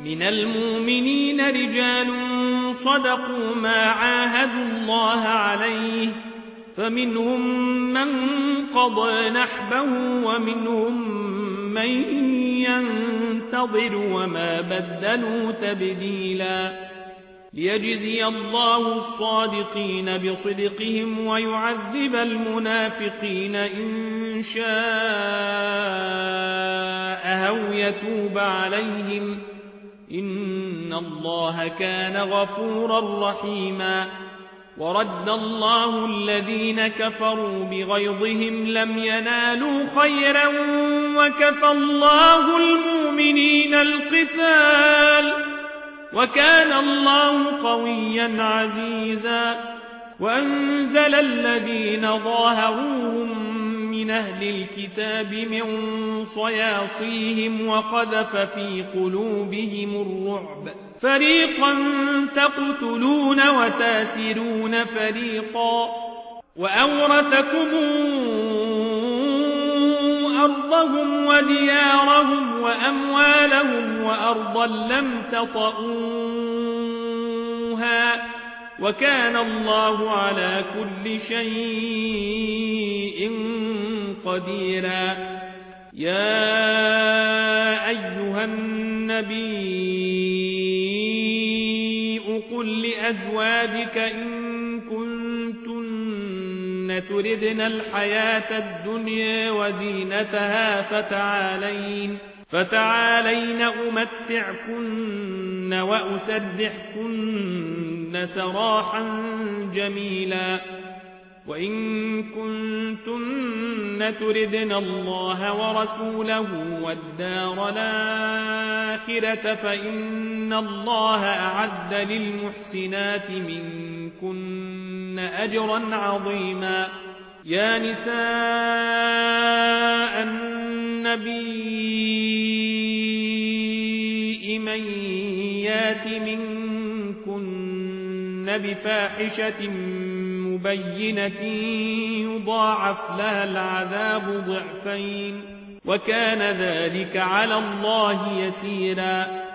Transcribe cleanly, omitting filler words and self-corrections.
من المؤمنين رجال صدقوا ما عاهدوا الله عليه فمنهم من قضى نحبه ومنهم من ينتظر وما بدلوا تبديلا ليجزي الله الصادقين بصدقهم ويعذب المنافقين إن شاء أو يتوب عليهم إن الله كان غفورا رحيما ورد الله الذين كفروا بغيظهم لم ينالوا خيرا وكفى الله المؤمنين القتال وكان الله قويا عزيزا وأنزل الذين ظاهروهم من أهل الكتاب من صياصيهم وقذف في قلوبهم الرعب فريقا تقتلون وتاسرون فريقا وأورثكم أرضهم وديارهم وأموالهم وأرضا لم تطئوها وكان الله على كل شيء قديرا يا أيها النبي قل لأزواجك إن كنتن تردن الحياة الدنيا وزينتها فتعالين أمتعكن وأسرحكن سراحا جميلا وإن كنتن تردن الله ورسوله والدار الآخرة فإن الله أعد للمحسنات منكن أجرا عظيما يا نساء النبي من يات منكن بفاحشة مبينة يضاعف لها العذاب ضعفين وكان ذلك على الله يسيرا